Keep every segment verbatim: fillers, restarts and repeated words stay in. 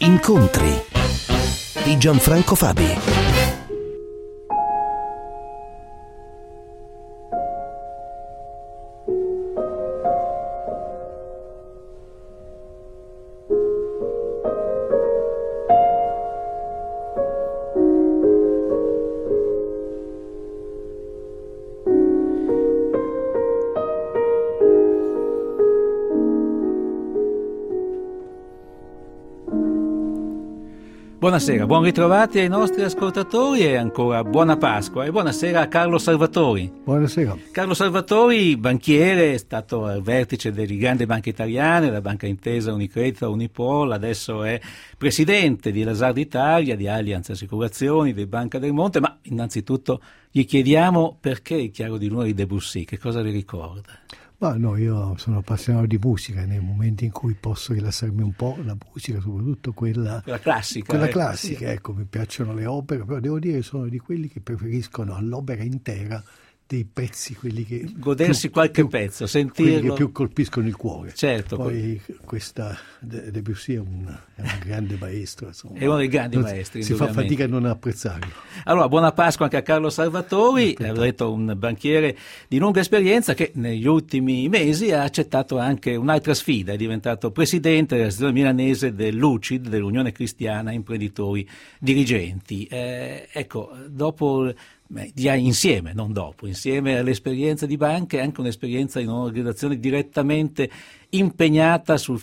Incontri di Gianfranco Fabi. Buonasera, buon ritrovati ai nostri ascoltatori e ancora buona Pasqua e buonasera a Carlo Salvatori. Buonasera. Carlo Salvatori, banchiere, è stato al vertice delle grandi banche italiane, la Banca Intesa, Unicredit, Unipol, adesso è presidente di Lazard Italia, di Allianz Assicurazioni, di Banca del Monte, ma innanzitutto gli chiediamo perché il Chiaro di Luna di Debussy, che cosa le ricorda? Ma no, io sono appassionato di musica, nei momenti in cui posso rilassarmi un po', la musica, soprattutto quella, quella classica. Quella eh, classica, sì. Ecco, mi piacciono le opere, però devo dire che sono di quelli che preferiscono all'opera intera dei pezzi, quelli che godersi più, qualche più, pezzo, sentirlo. Quelli che più colpiscono il cuore. Certo. Poi questa Debussy è un, è un grande maestro, insomma. È uno dei grandi maestri. Si fa fatica a non apprezzarlo. Allora, buona Pasqua anche a Carlo Salvatori, ha detto un banchiere di lunga esperienza che negli ultimi mesi ha accettato anche un'altra sfida, è diventato presidente dell'associazione milanese dell'U C I D, dell'Unione Cristiana Imprenditori Dirigenti. Eh, ecco, dopo Beh, insieme, non dopo, insieme all'esperienza di banche, anche un'esperienza in un'organizzazione direttamente impegnata sul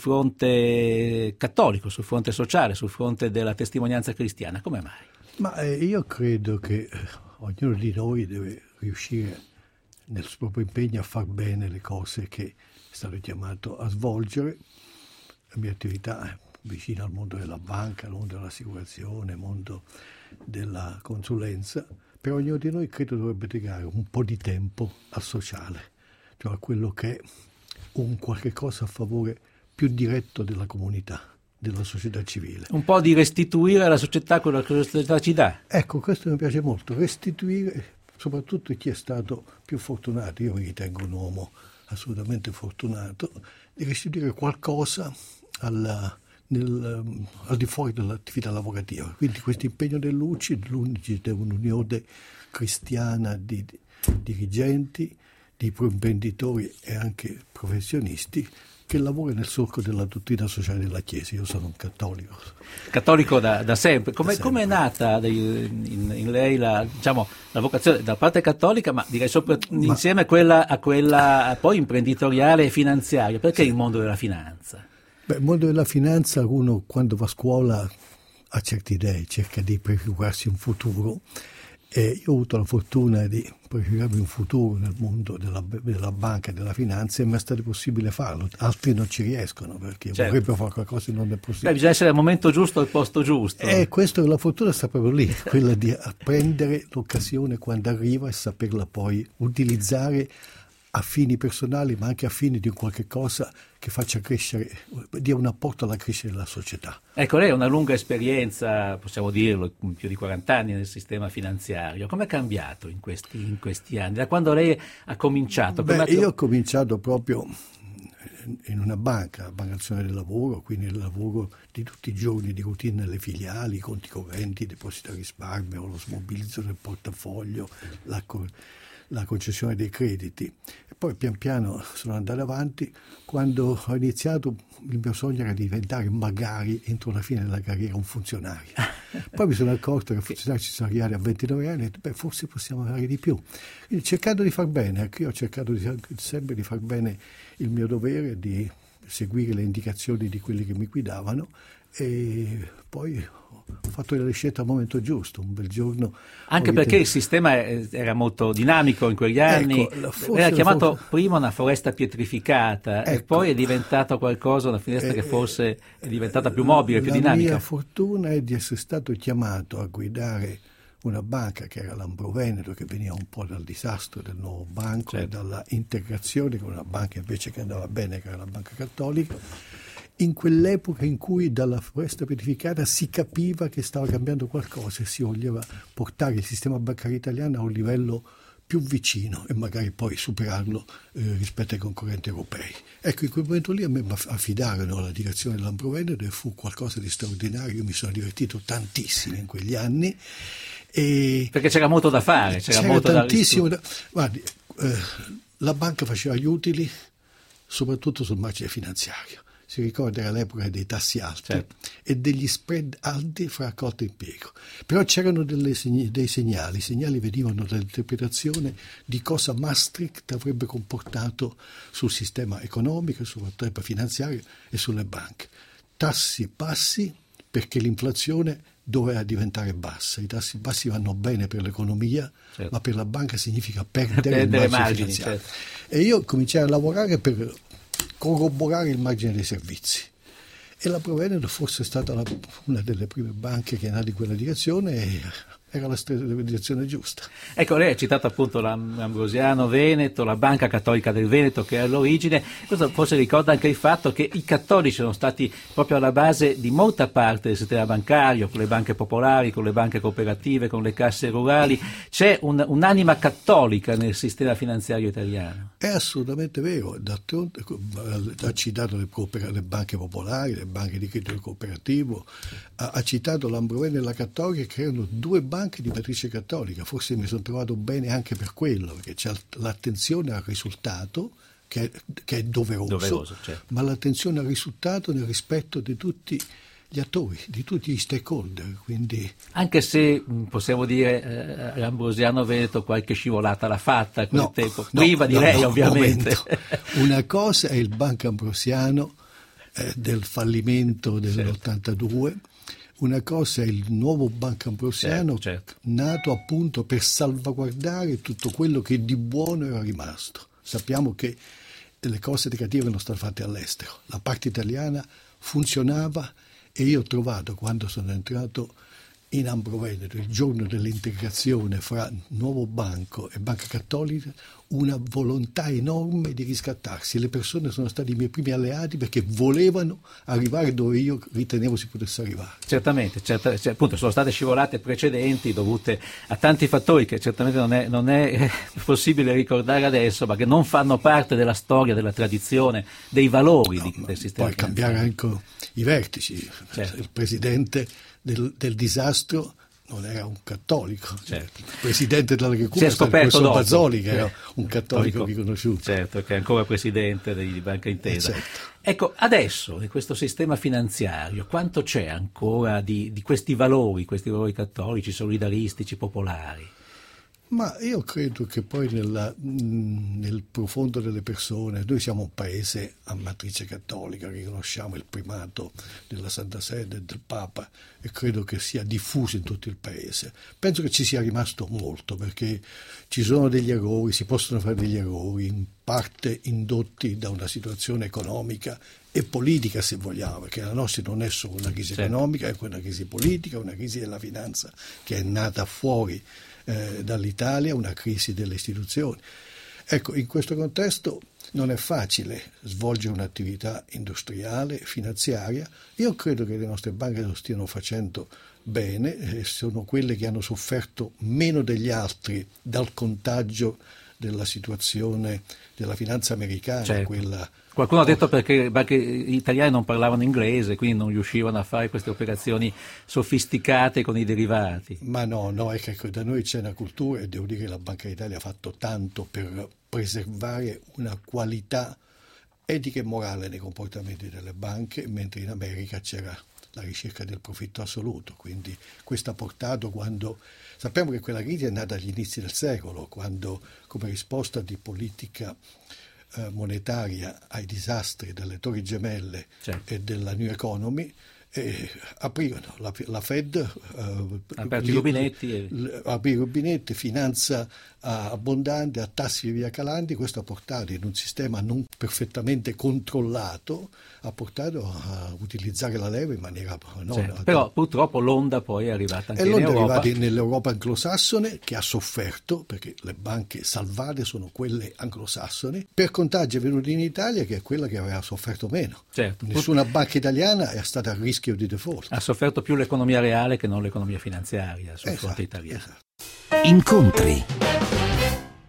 fronte cattolico, sul fronte sociale, sul fronte della testimonianza cristiana. Come mai? Ma eh, io credo che ognuno di noi deve riuscire nel suo proprio impegno a far bene le cose che è stato chiamato a svolgere. La mia attività è vicina al mondo della banca, al mondo dell'assicurazione, al mondo della consulenza. Per ognuno di noi credo dovrebbe dedicare un po' di tempo al sociale, cioè a quello che è un qualche cosa a favore più diretto della comunità, della società civile. Un po' di restituire alla società quello che la società ci dà. Ecco, questo mi piace molto, restituire soprattutto chi è stato più fortunato, io mi ritengo un uomo assolutamente fortunato, di restituire qualcosa alla... Nel, al di fuori dell'attività lavorativa. Quindi questo impegno dell'U C I D, l'U C I D è un'unione cristiana di, di dirigenti, di imprenditori e anche professionisti che lavora nel solco della dottrina sociale della Chiesa. Io sono un cattolico. Cattolico da, da sempre. Come è nata in, in lei la, diciamo, la vocazione da parte cattolica, ma direi sopra, ma, insieme a quella, a quella poi imprenditoriale e finanziaria? Perché sì. Il mondo della finanza? Beh, il mondo della finanza, uno quando va a scuola ha certe idee, cerca di prefigurarsi un futuro e io ho avuto la fortuna di prefigurarmi un futuro nel mondo della, della banca e della finanza e mi è stato possibile farlo, altri non ci riescono perché certo. vorrebbero fare qualcosa e non è possibile. Beh, bisogna essere al momento giusto al posto giusto. E questo, la fortuna sta proprio lì, quella di prendere l'occasione quando arriva e saperla poi utilizzare a fini personali, ma anche a fini di un qualche cosa che faccia crescere, dia un apporto alla crescita della società. Ecco, lei ha una lunga esperienza, possiamo dirlo, più di quaranta anni nel sistema finanziario. Come è cambiato in questi, in questi anni? Da quando lei ha cominciato? Beh, io ho cominciato proprio in una banca, la Banca Nazionale del Lavoro, quindi il lavoro di tutti i giorni di routine nelle filiali, i conti correnti, i depositi a risparmio, lo smobilizzo del portafoglio, la la concessione dei crediti e poi pian piano sono andato avanti. Quando ho iniziato il mio sogno era diventare magari entro la fine della carriera un funzionario, poi mi sono accorto che i funzionari ci sono arrivati a ventinove anni e ho detto beh forse possiamo fare di più, quindi cercando di far bene, ecco, io ho cercato di, sempre di far bene il mio dovere, di seguire le indicazioni di quelli che mi guidavano e poi ho fatto le scelte al momento giusto, un bel giorno. Anche perché il sistema era molto dinamico in quegli anni, ecco, era chiamato forse... prima una foresta pietrificata, ecco, e poi è diventato qualcosa, una finestra eh, che forse è diventata più mobile, più dinamica. La mia fortuna è di essere stato chiamato a guidare una banca che era l'Ambro Veneto, che veniva un po' dal disastro del nuovo banco, certo, e dalla integrazione con una banca invece che andava bene, che era la Banca Cattolica, in quell'epoca in cui dalla foresta pietrificata si capiva che stava cambiando qualcosa e si voleva portare il sistema bancario italiano a un livello più vicino e magari poi superarlo eh, rispetto ai concorrenti europei. Ecco, in quel momento lì a me mi affidarono alla direzione dell'Ambroveneto e fu qualcosa di straordinario. Io mi sono divertito tantissimo in quegli anni. E perché c'era molto da fare, c'era, c'era molto tantissimo da... Guardi, eh, la banca faceva gli utili soprattutto sul margine finanziario. Si ricorda era l'epoca dei tassi alti, certo, e degli spread alti fra raccolta e impiego. Però c'erano delle segni, dei segnali, i segnali venivano dall'interpretazione di cosa Maastricht avrebbe comportato sul sistema economico, sul sistema finanziario e sulle banche. Tassi bassi perché l'inflazione doveva diventare bassa. I tassi bassi vanno bene per l'economia, certo, ma per la banca significa perdere, perdere il margine margini, finanziario. Certo. E io cominciai a lavorare per corroborare il margine dei servizi. E la Proveneto forse è stata la, una delle prime banche che è nata in quella direzione e era la, la direzione giusta. Ecco, lei ha citato appunto l'Ambrosiano Veneto, la Banca Cattolica del Veneto che è all'origine. Questo forse ricorda anche il fatto che i cattolici sono stati proprio alla base di molta parte del sistema bancario, con le banche popolari, con le banche cooperative, con le casse rurali. C'è un, un'anima cattolica nel sistema finanziario italiano. È assolutamente vero. D'altronde ha citato le, le banche popolari, le banche di credito cooperativo, ha, ha citato l'Ambroveneto e la Cattolica, che erano due banche di matrice cattolica. Forse mi sono trovato bene anche per quello, perché c'è l'attenzione al risultato che è, che è doveroso, doveroso certo, ma l'attenzione al risultato nel rispetto di tutti gli attori, di tutti gli stakeholder. Quindi... Anche se possiamo dire eh, l'Ambrosiano Veneto qualche scivolata l'ha fatta a quel no, tempo, no, prima di no, lei no, ovviamente. Una cosa è il Banco Ambrosiano eh, del fallimento dell'ottantadue, certo, una cosa è il nuovo Banco Ambrosiano, certo, certo, nato appunto per salvaguardare tutto quello che di buono era rimasto. Sappiamo che le cose negative erano state fatte all'estero, la parte italiana funzionava e io ho trovato, quando sono entrato in Ambroveneto, il giorno dell'integrazione fra nuovo banco e Banca Cattolica, una volontà enorme di riscattarsi. Le persone sono stati i miei primi alleati perché volevano arrivare dove io ritenevo si potesse arrivare. Certamente, certa, cioè, appunto sono state scivolate precedenti dovute a tanti fattori che certamente non è, non è possibile ricordare adesso, ma che non fanno parte della storia, della tradizione, dei valori no, di, del sistema. Poi cambiare anche i vertici, certo, il presidente del, del disastro non era un cattolico, certo, il presidente della Repubblica è stato il professor Bazoli, che era un cattolico riconosciuto. Certo, che è ancora presidente di Banca Intesa. Eh, certo. Ecco, adesso in questo sistema finanziario quanto c'è ancora di, di questi valori, questi valori cattolici, solidaristici, popolari? Ma io credo che poi nella, nel profondo delle persone, noi siamo un paese a matrice cattolica, riconosciamo il primato della Santa Sede e del Papa e credo che sia diffuso in tutto il paese. Penso che ci sia rimasto molto, perché ci sono degli errori, si possono fare degli errori, in parte indotti da una situazione economica e politica, se vogliamo, perché la nostra non è solo una crisi, certo, economica, è una crisi politica, una crisi della finanza che è nata fuori Eh, dall'Italia, una crisi delle istituzioni. Ecco, in questo contesto non è facile svolgere un'attività industriale, finanziaria. Io credo che le nostre banche lo stiano facendo bene, eh, sono quelle che hanno sofferto meno degli altri dal contagio della situazione della finanza americana, certo, quella... Qualcuno ha detto perché le banche italiane non parlavano inglese, quindi non riuscivano a fare queste operazioni sofisticate con i derivati. Ma no, no, è che da noi c'è una cultura e devo dire che la Banca d'Italia ha fatto tanto per preservare una qualità etica e morale nei comportamenti delle banche, mentre in America c'era la ricerca del profitto assoluto, quindi questo ha portato, quando sappiamo che quella crisi è nata agli inizi del secolo, quando come risposta di politica eh, monetaria ai disastri delle Torri Gemelle, certo, e della New Economy, eh, aprirono la, la Fed, eh, aperti i rubinetti, e... aprì i rubinetti, finanza abbondante a tassi via calanti. Questo ha portato, in un sistema non perfettamente controllato, ha portato a utilizzare la leva in maniera no, certo, però purtroppo l'onda poi è arrivata anche e in Europa. E l'onda è arrivata nell'Europa anglosassone, che ha sofferto perché le banche salvate sono quelle anglosassone. Per contagio è venuto in Italia, che è quella che aveva sofferto meno. Certo. Nessuna banca italiana è stata a rischio di default. Ha sofferto più l'economia reale che non l'economia finanziaria sul esatto, fronte italiano. Esatto. Incontri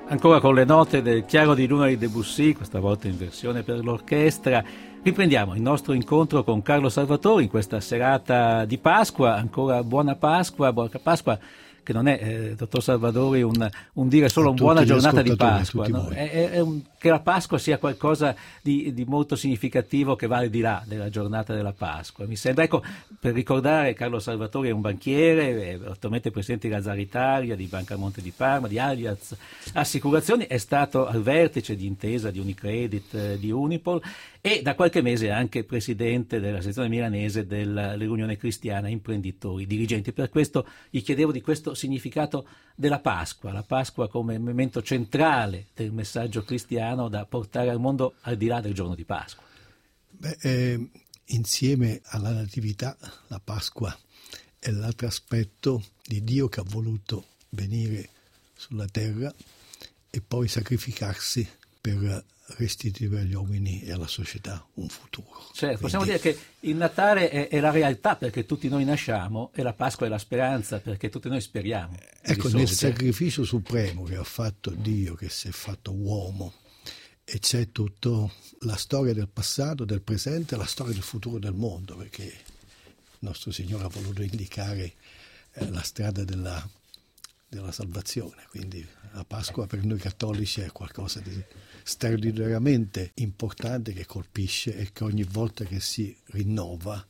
Ancora con le note del Chiaro di Luna di Debussy, questa volta in versione per l'orchestra, riprendiamo il nostro incontro con Carlo Salvatori in questa serata di Pasqua. Ancora buona Pasqua, buona Pasqua che non è, eh, dottor Salvatori, un, un dire solo una buona giornata di Pasqua, no? è, è un, che la Pasqua sia qualcosa di, di molto significativo che va al di là della giornata della Pasqua. Mi sembra, ecco, per ricordare, Carlo Salvatori è un banchiere, è attualmente presidente di Lazar Italia, di Banca Monte di Parma, di Allianz Assicurazioni, è stato al vertice di Intesa, di Unicredit, eh, di Unipol, e da qualche mese anche presidente della sezione milanese dell'Unione Cristiana Imprenditori Dirigenti. Per questo gli chiedevo di questo significato della Pasqua, la Pasqua come elemento centrale del messaggio cristiano da portare al mondo al di là del giorno di Pasqua. Beh, eh, insieme alla Natività, la Pasqua è l'altro aspetto di Dio che ha voluto venire sulla terra e poi sacrificarsi per restituire agli uomini e alla società un futuro. Certo, Quindi, possiamo dire che il Natale è, è la realtà perché tutti noi nasciamo e la Pasqua è la speranza perché tutti noi speriamo. Ecco, nel sacrificio supremo che ha fatto Dio, che si è fatto uomo, e c'è tutta la storia del passato, del presente e la storia del futuro del mondo, perché il nostro Signore ha voluto indicare eh, la strada della, della salvazione. Quindi la Pasqua per noi cattolici è qualcosa di straordinariamente importante che colpisce e che ogni volta che si rinnova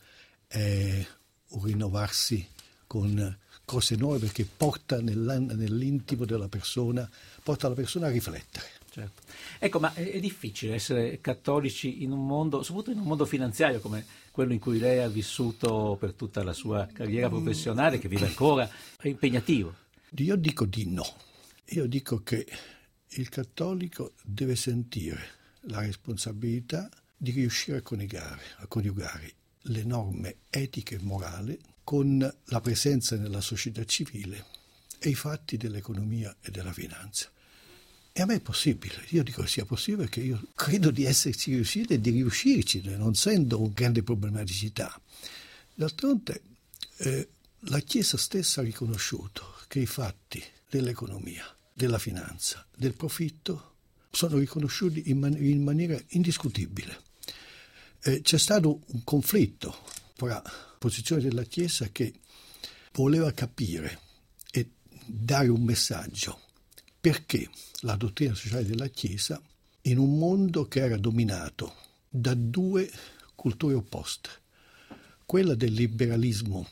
è un rinnovarsi con cose nuove, perché porta nell'intimo della persona, porta la persona a riflettere. Certo. Ecco, ma è, è difficile essere cattolici in un mondo, soprattutto in un mondo finanziario come quello in cui lei ha vissuto per tutta la sua carriera professionale, che vive ancora, è impegnativo. Io dico di no. Io dico che il cattolico deve sentire la responsabilità di riuscire a coniugare, a coniugare le norme etiche e morali con la presenza nella società civile e i fatti dell'economia e della finanza. E a me è possibile, io dico che sia possibile perché io credo di esserci riusciti e di riuscirci, non sento un grande problematicità. D'altronde eh, la Chiesa stessa ha riconosciuto che i fatti dell'economia, della finanza, del profitto sono riconosciuti in, man- in maniera indiscutibile. Eh, c'è stato un conflitto fra posizione della Chiesa che voleva capire e dare un messaggio perché la dottrina sociale della Chiesa, in un mondo che era dominato da due culture opposte, quella del liberalismo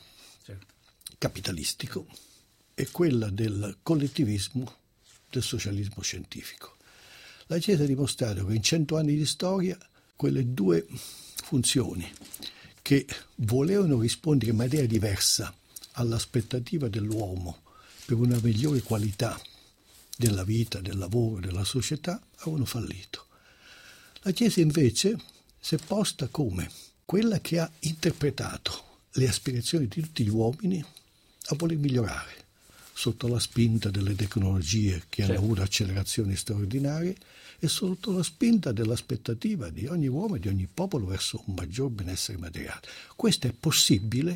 capitalistico e quella del collettivismo, del socialismo scientifico. La Chiesa ha dimostrato che in cento anni di storia quelle due funzioni che volevano rispondere in maniera diversa all'aspettativa dell'uomo per una migliore qualità della vita, del lavoro, della società, avevano fallito. La Chiesa invece si è posta come quella che ha interpretato le aspirazioni di tutti gli uomini a voler migliorare, sotto la spinta delle tecnologie che hanno avuto accelerazioni straordinarie e sotto la spinta dell'aspettativa di ogni uomo e di ogni popolo verso un maggior benessere materiale. Questo è possibile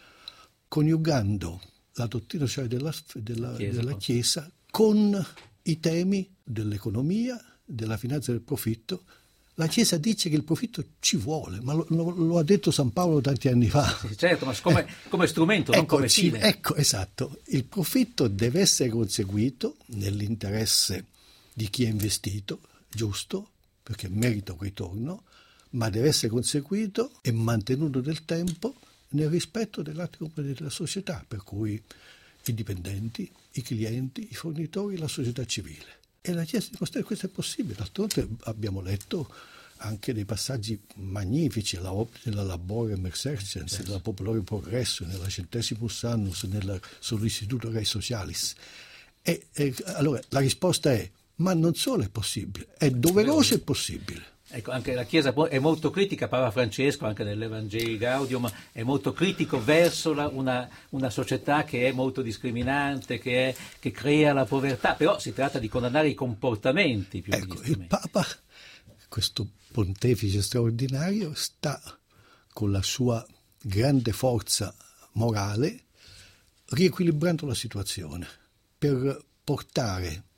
coniugando la dottrina sociale della, della, Chiesa, della Chiesa con i temi dell'economia, della finanza e del profitto. La Chiesa dice che il profitto ci vuole, ma lo, lo, lo ha detto San Paolo tanti anni fa. Sì, certo, ma come, eh, come strumento, ecco, non come fine. Ecco, esatto. Il profitto deve essere conseguito nell'interesse di chi ha investito, giusto, perché merita un ritorno, ma deve essere conseguito e mantenuto nel tempo nel rispetto delle altre componenti della società, per cui i dipendenti, i clienti, i fornitori, la società civile. E la Chiesa dimostra che questo è possibile. D'altronde abbiamo letto anche dei passaggi magnifici, la nella Laborem Exercens, certo, nella Popolorum Progresso, nella Centesimus Annus, nella, sull'Istituto Res Socialis. E, e allora la risposta è: ma non solo è possibile, è doveroso e possibile. Ecco, anche la Chiesa è molto critica, Papa Francesco, anche nell'Evangelii Gaudium, è molto critico verso la, una, una società che è molto discriminante, che, è, che crea la povertà, però si tratta di condannare i comportamenti più ecco, il Papa, questo pontefice straordinario, sta con la sua grande forza morale riequilibrando la situazione per portare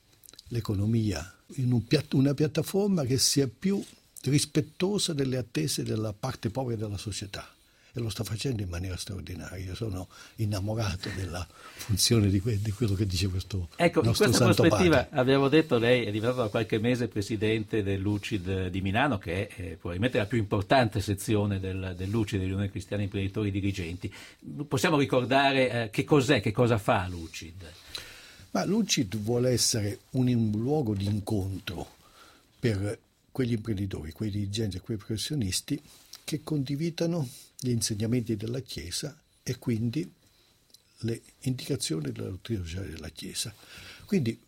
l'economia in un piatt- una piattaforma che sia più rispettosa delle attese della parte povera della società, e lo sta facendo in maniera straordinaria. Io sono innamorato della funzione di, que- di quello che dice questo ecco, nostro in questa Santo prospettiva Padre. abbiamo detto, lei è diventato da qualche mese presidente dell'U C I D di Milano, che è eh, probabilmente la più importante sezione del, dell'U C I D, dell'Unione Cristiana Imprenditori Dirigenti. Possiamo ricordare eh, che cos'è, che cosa fa l'U C I D? Ma l'U C I D vuole essere un, un luogo di incontro per quegli imprenditori, quei dirigenti e quei professionisti che condividano gli insegnamenti della Chiesa e quindi le indicazioni della dottrina sociale della Chiesa. Quindi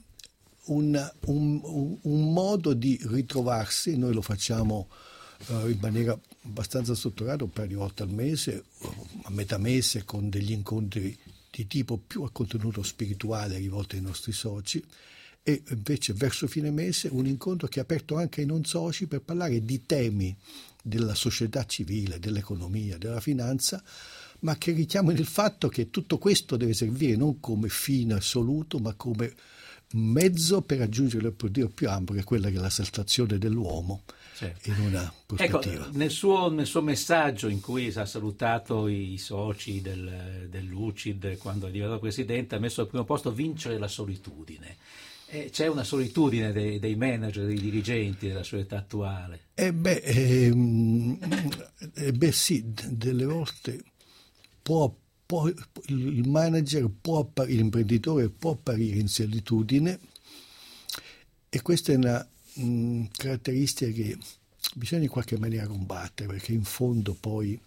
un, un, un modo di ritrovarsi, noi lo facciamo uh, in maniera abbastanza strutturata, un paio di volte al mese, a metà mese, con degli incontri di tipo più a contenuto spirituale rivolti ai nostri soci, e invece verso fine mese un incontro che è aperto anche ai non soci per parlare di temi della società civile, dell'economia, della finanza, ma che richiamano il fatto che tutto questo deve servire non come fine assoluto, ma come mezzo per raggiungere l'obiettivo più ampio, che è quella che è la salvazione dell'uomo. Certo. In una prospettiva. Ecco, nel suo, nel suo messaggio in cui ha salutato i soci del, dell'U C I D quando è diventato presidente, ha messo al primo posto vincere la solitudine. Eh, c'è una solitudine dei, dei manager, dei dirigenti della società attuale? Eh beh, ehm, eh beh sì, delle volte può, può, il manager può apparire, l'imprenditore può apparire in solitudine, e questa è una mh, caratteristica che bisogna in qualche maniera combattere, perché in fondo poi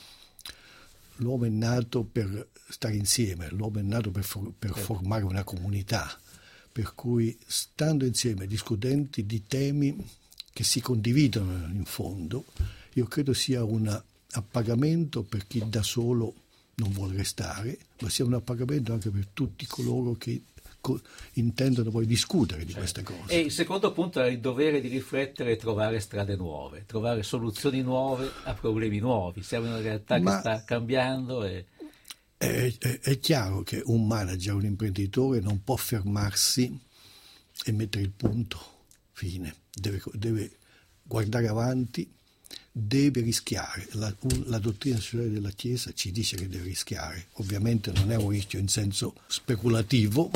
l'uomo è nato per stare insieme, l'uomo è nato per, for- per formare una comunità. Per cui, stando insieme, discutendo di temi che si condividono in fondo, io credo sia un appagamento per chi da solo non vuole restare, ma sia un appagamento anche per tutti coloro che co- intendono poi discutere di certo. queste cose. E il secondo punto è il dovere di riflettere e trovare strade nuove, trovare soluzioni nuove a problemi nuovi. Siamo in una realtà ma... che sta cambiando e... È, è, è chiaro che un manager, un imprenditore non può fermarsi e mettere il punto, fine, deve, deve guardare avanti, deve rischiare. La, la dottrina sociale della Chiesa ci dice che deve rischiare, ovviamente non è un rischio in senso speculativo,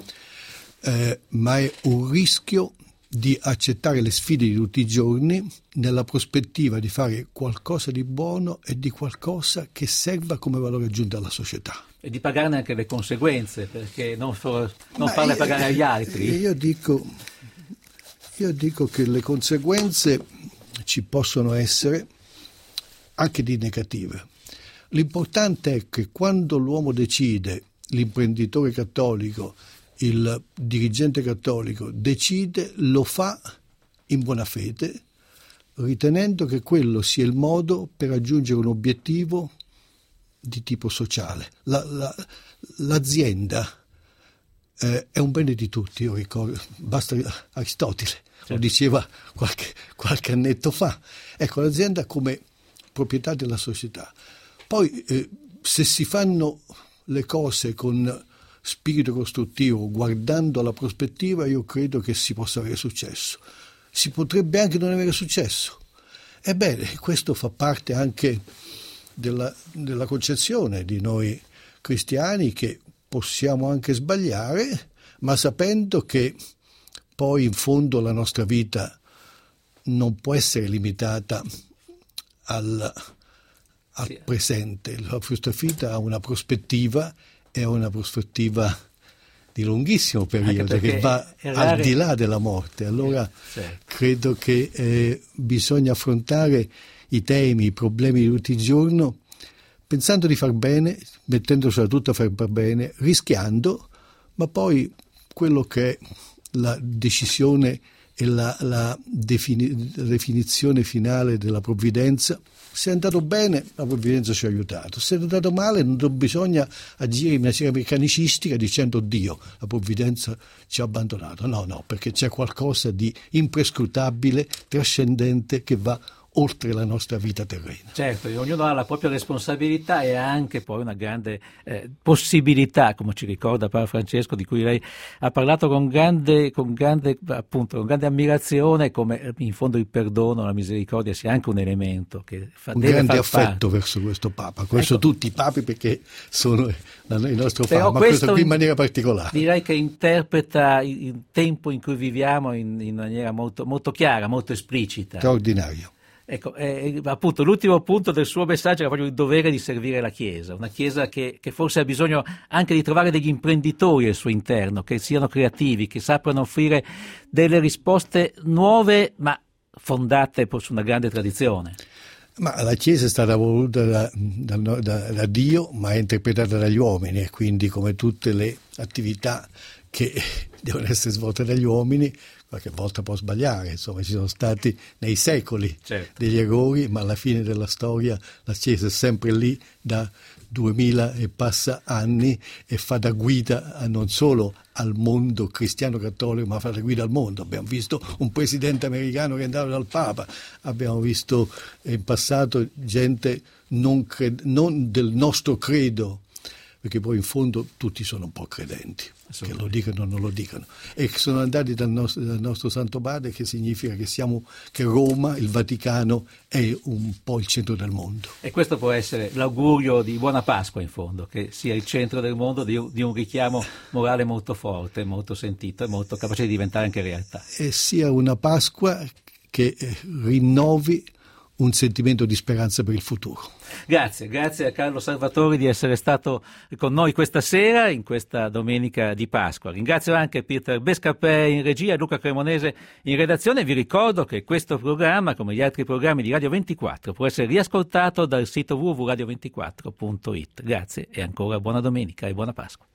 eh, ma è un rischio di accettare le sfide di tutti i giorni nella prospettiva di fare qualcosa di buono e di qualcosa che serva come valore aggiunto alla società. E di pagarne anche le conseguenze, perché non, for, non farle io, pagare agli altri. Io dico, io dico che le conseguenze ci possono essere anche di negative. L'importante è che quando l'uomo decide, l'imprenditore cattolico, il dirigente cattolico decide, lo fa in buona fede, ritenendo che quello sia il modo per raggiungere un obiettivo di tipo sociale. La, la, l'azienda eh, è un bene di tutti, io ricordo, basta Aristotele, certo. Lo diceva qualche, qualche annetto fa. Ecco, l'azienda come proprietà della società. Poi eh, se si fanno le cose con spirito costruttivo, guardando alla prospettiva, io credo che si possa avere successo. Si potrebbe anche non avere successo. Ebbene, questo fa parte anche della, della concezione di noi cristiani, che possiamo anche sbagliare, ma sapendo che poi in fondo la nostra vita non può essere limitata al, al sì. presente. La nostra vita ha una prospettiva, è una prospettiva di lunghissimo periodo che va errare... al di là della morte. Allora certo. credo che eh, bisogna affrontare i temi, i problemi di tutti i giorni pensando di far bene, mettendosi a tutto a far bene, rischiando, ma poi quello che è la decisione e la, la defini- definizione finale della provvidenza. Se è andato bene, la provvidenza ci ha aiutato. Se è andato male, non bisogna agire in maniera meccanicistica dicendo Dio, la provvidenza ci ha abbandonato. No, no, perché c'è qualcosa di imprescrutabile, trascendente, che va oltre la nostra vita terrena. Certo, ognuno ha la propria responsabilità e ha anche poi una grande eh, possibilità, come ci ricorda Papa Francesco, di cui lei ha parlato con grande, con grande, appunto, con grande ammirazione, come in fondo il perdono, la misericordia sia anche un elemento che fa, un deve grande far affetto parte. Verso questo Papa, verso ecco. tutti i papi, perché sono il nostro Però Papa, ma questo qui in in, maniera particolare. Direi che interpreta il tempo in cui viviamo in, in maniera molto, molto chiara, molto esplicita. Straordinario. Ecco, eh, appunto l'ultimo punto del suo messaggio era proprio il dovere di servire la Chiesa, una Chiesa che, che forse ha bisogno anche di trovare degli imprenditori al suo interno, che siano creativi, che sappiano offrire delle risposte nuove ma fondate su una grande tradizione. Ma la Chiesa è stata voluta da, da, da, da Dio, ma è interpretata dagli uomini, e quindi, come tutte le attività che devono essere svolte dagli uomini, qualche volta può sbagliare, insomma ci sono stati nei secoli certo. degli errori, ma alla fine della storia la Chiesa è sempre lì da duemila e passa anni e fa da guida a non solo al mondo cristiano cattolico, ma fa da guida al mondo. Abbiamo visto un presidente americano che è andato dal Papa, abbiamo visto in passato gente non, cred- non del nostro credo, perché poi in fondo tutti sono un po' credenti, che lo dicono o non lo dicono, e che sono andati dal nostro, dal nostro Santo Padre, che significa che siamo, che Roma, il Vaticano, è un po' il centro del mondo. E questo può essere l'augurio di buona Pasqua, in fondo, che sia il centro del mondo di un, di un richiamo morale molto forte, molto sentito e molto capace di diventare anche realtà. E sia una Pasqua che rinnovi un sentimento di speranza per il futuro. Grazie, grazie a Carlo Salvatori di essere stato con noi questa sera, in questa domenica di Pasqua. Ringrazio anche Peter Bescapè in regia e Luca Cremonese in redazione. Vi ricordo che questo programma, come gli altri programmi di Radio ventiquattro, può essere riascoltato dal sito w w w punto radio ventiquattro punto it. Grazie e ancora buona domenica e buona Pasqua.